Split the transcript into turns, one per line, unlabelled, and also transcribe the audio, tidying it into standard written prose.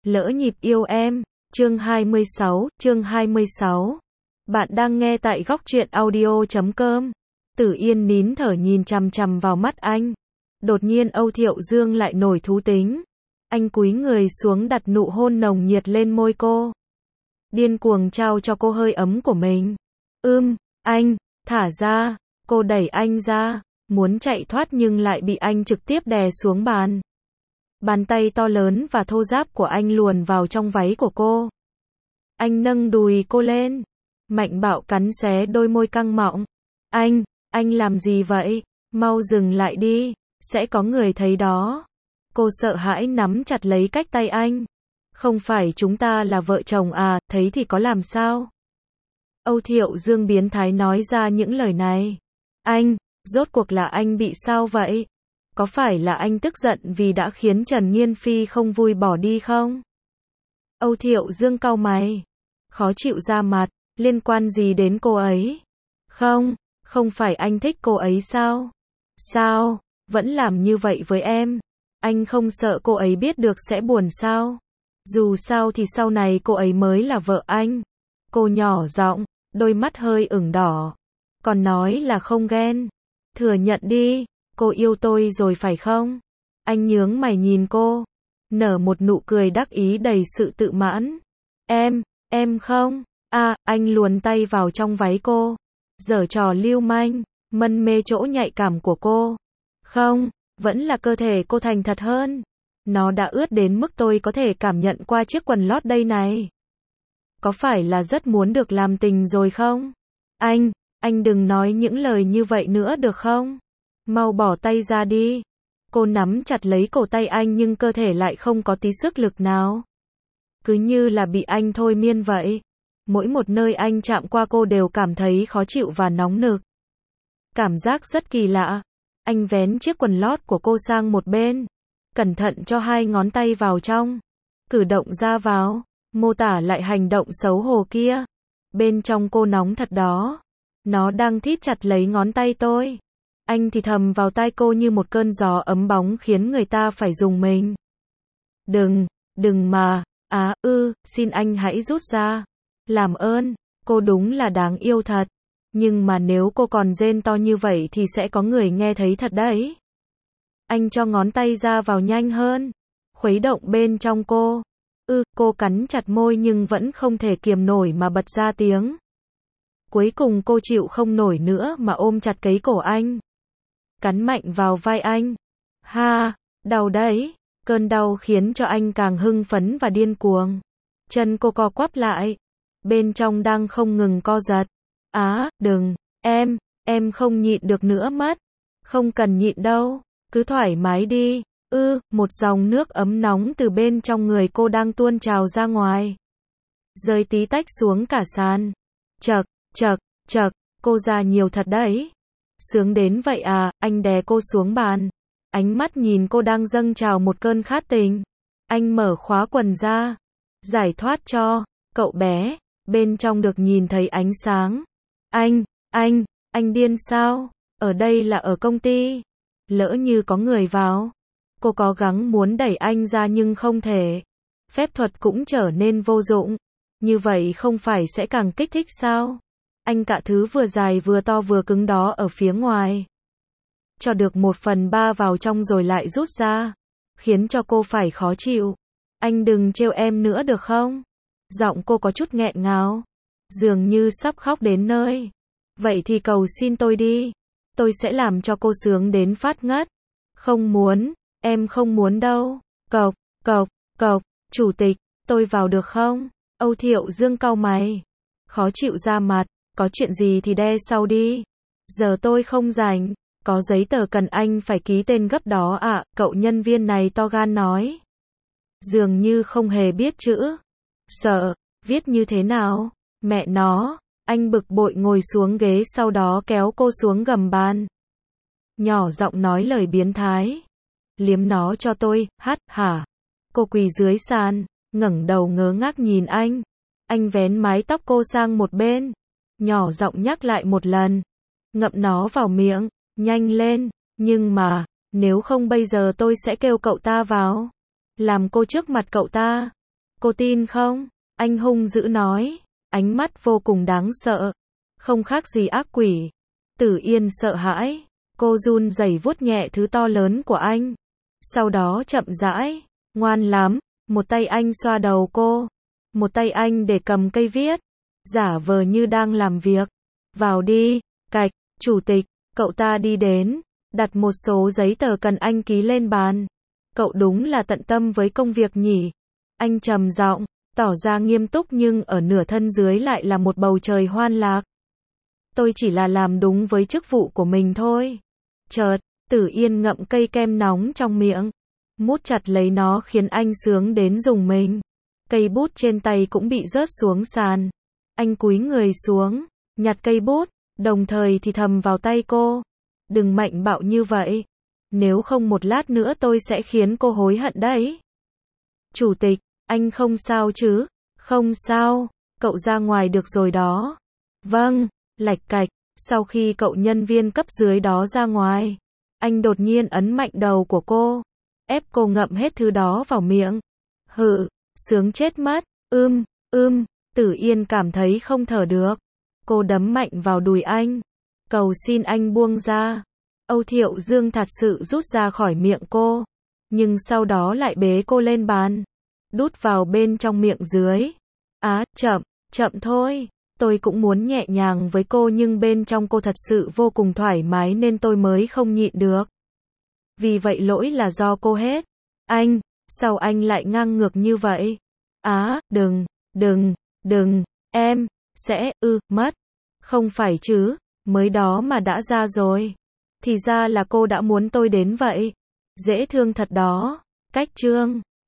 Lỡ nhịp yêu em, chương 26. Bạn đang nghe tại góc truyện audio.com. Tử Yên nín thở nhìn chằm chằm vào mắt anh. Đột nhiên Âu Thiệu Dương lại nổi thú tính. Anh cúi người xuống đặt nụ hôn nồng nhiệt lên môi cô. Điên cuồng trao cho cô hơi ấm của mình. Anh, thả ra. Cô đẩy anh ra, muốn chạy thoát nhưng lại bị anh trực tiếp đè xuống bàn. Bàn tay to lớn và thô ráp của anh luồn vào trong váy của cô. Anh nâng đùi cô lên, mạnh bạo cắn xé đôi môi căng mọng. Anh làm gì vậy? Mau dừng lại đi, sẽ có người thấy đó. Cô sợ hãi nắm chặt lấy cách tay anh. Không phải chúng ta là vợ chồng à, thấy thì có làm sao? Âu Thiệu Dương biến thái nói ra những lời này. Rốt cuộc là anh bị sao vậy? Có phải là anh tức giận vì đã khiến Trần Nghiên Phi không vui bỏ đi không? Âu Thiệu Dương cau mày, khó chịu ra mặt, liên quan gì đến cô ấy? Không phải anh thích cô ấy sao? Sao, vẫn làm như vậy với em? Anh không sợ cô ấy biết được sẽ buồn sao? Dù sao thì sau này cô ấy mới là vợ anh. Cô nhỏ giọng, đôi mắt hơi ửng đỏ. Còn nói là không ghen. Thừa nhận đi, cô yêu tôi rồi phải không? Anh nhướng mày nhìn cô, nở một nụ cười đắc ý đầy sự tự mãn. Em không? Anh luồn tay vào trong váy cô, giở trò lưu manh, mân mê chỗ nhạy cảm của cô. Không, vẫn là cơ thể cô thành thật hơn. Nó đã ướt đến mức tôi có thể cảm nhận qua chiếc quần lót đây này. Có phải là rất muốn được làm tình rồi không? Anh đừng nói những lời như vậy nữa được không? Mau bỏ tay ra đi. Cô nắm chặt lấy cổ tay anh nhưng cơ thể lại không có tí sức lực nào. Cứ như là bị anh thôi miên vậy. Mỗi một nơi anh chạm qua cô đều cảm thấy khó chịu và nóng nực. Cảm giác rất kỳ lạ. Anh vén chiếc quần lót của cô sang một bên. Cẩn thận cho hai ngón tay vào trong. Cử động ra vào. Mô tả lại hành động xấu hổ kia. Bên trong cô nóng thật đó. Nó đang thít chặt lấy ngón tay tôi. Anh thì thầm vào tai cô như một cơn gió ấm bóng khiến người ta phải rùng mình. Đừng mà, xin anh hãy rút ra. Làm ơn, cô đúng là đáng yêu thật. Nhưng mà nếu cô còn rên to như vậy thì sẽ có người nghe thấy thật đấy. Anh cho ngón tay ra vào nhanh hơn. Khuấy động bên trong cô. Cô cắn chặt môi nhưng vẫn không thể kiềm nổi mà bật ra tiếng. Cuối cùng cô chịu không nổi nữa mà ôm chặt cấy cổ anh. Cắn mạnh vào vai anh. Đau đấy. Cơn đau khiến cho anh càng hưng phấn và điên cuồng. Chân cô co quắp lại. Bên trong đang không ngừng co giật. Đừng, em không nhịn được nữa mất. Không cần nhịn đâu. Cứ thoải mái đi. Một dòng nước ấm nóng từ bên trong người cô đang tuôn trào ra ngoài. Rơi tí tách xuống cả sàn. Chậc, cô già nhiều thật đấy. Sướng đến vậy à, anh đè cô xuống bàn. Ánh mắt nhìn cô đang dâng trào một cơn khát tình. Anh mở khóa quần ra. Giải thoát cho, cậu bé. Bên trong được nhìn thấy ánh sáng. Anh điên sao? Ở đây là ở công ty. Lỡ như có người vào. Cô cố gắng muốn đẩy anh ra nhưng không thể. Phép thuật cũng trở nên vô dụng. Như vậy không phải sẽ càng kích thích sao? Anh cạ thứ vừa dài vừa to vừa cứng đó ở phía ngoài. Cho được 1/3 vào trong rồi lại rút ra. Khiến cho cô phải khó chịu. Anh đừng trêu em nữa được không? Giọng cô có chút nghẹn ngào. Dường như sắp khóc đến nơi. Vậy thì cầu xin tôi đi. Tôi sẽ làm cho cô sướng đến phát ngất. Không muốn, em không muốn đâu. Cộc, chủ tịch, tôi vào được không? Âu Thiệu Dương cau mày. Khó chịu ra mặt. Có chuyện gì thì đe sau đi. Giờ tôi không rảnh. Có giấy tờ cần anh phải ký tên gấp đó ạ, cậu nhân viên này to gan nói. Dường như không hề biết chữ. Sợ, viết như thế nào? Mẹ nó, anh bực bội ngồi xuống ghế sau đó kéo cô xuống gầm bàn. Nhỏ giọng nói lời biến thái. Liếm nó cho tôi, hả? Cô quỳ dưới sàn, ngẩng đầu ngớ ngác nhìn anh. Anh vén mái tóc cô sang một bên. Nhỏ giọng nhắc lại một lần. Ngậm nó vào miệng, nhanh lên, nhưng mà, nếu không bây giờ tôi sẽ kêu cậu ta vào. Làm cô trước mặt cậu ta. Cô tin không? Anh hung dữ nói, ánh mắt vô cùng đáng sợ, không khác gì ác quỷ. Tử Yên sợ hãi, cô run rẩy vuốt nhẹ thứ to lớn của anh. Sau đó chậm rãi, ngoan lắm, một tay anh xoa đầu cô, một tay anh để cầm cây viết, giả vờ như đang làm việc. Vào đi, cạch, chủ tịch, cậu ta đi đến, đặt một số giấy tờ cần anh ký lên bàn. Cậu đúng là tận tâm với công việc nhỉ? Anh trầm giọng, tỏ ra nghiêm túc nhưng ở nửa thân dưới lại là một bầu trời hoan lạc. Tôi chỉ là làm đúng với chức vụ của mình thôi. Chợt, Tử Yên ngậm cây kem nóng trong miệng, mút chặt lấy nó khiến anh sướng đến rùng mình. Cây bút trên tay cũng bị rớt xuống sàn. Anh cúi người xuống, nhặt cây bút, đồng thời thì thầm vào tay cô. Đừng mạnh bạo như vậy. Nếu không một lát nữa tôi sẽ khiến cô hối hận đấy. Chủ tịch, anh không sao chứ? Không sao, cậu ra ngoài được rồi đó. Vâng, lạch cạch, sau khi cậu nhân viên cấp dưới đó ra ngoài, anh đột nhiên ấn mạnh đầu của cô, ép cô ngậm hết thứ đó vào miệng. Hự, sướng chết mất, Tử Yên cảm thấy không thở được. Cô đấm mạnh vào đùi anh, cầu xin anh buông ra. Âu Thiệu Dương thật sự rút ra khỏi miệng cô, nhưng sau đó lại bế cô lên bàn, đút vào bên trong miệng dưới. Chậm thôi, tôi cũng muốn nhẹ nhàng với cô nhưng bên trong cô thật sự vô cùng thoải mái nên tôi mới không nhịn được. Vì vậy lỗi là do cô hết. Anh, sao anh lại ngang ngược như vậy? Đừng, em sẽ mất. Không phải chứ, mới đó mà đã ra rồi. Thì ra là cô đã muốn tôi đến vậy. Dễ thương thật đó. Cách trương.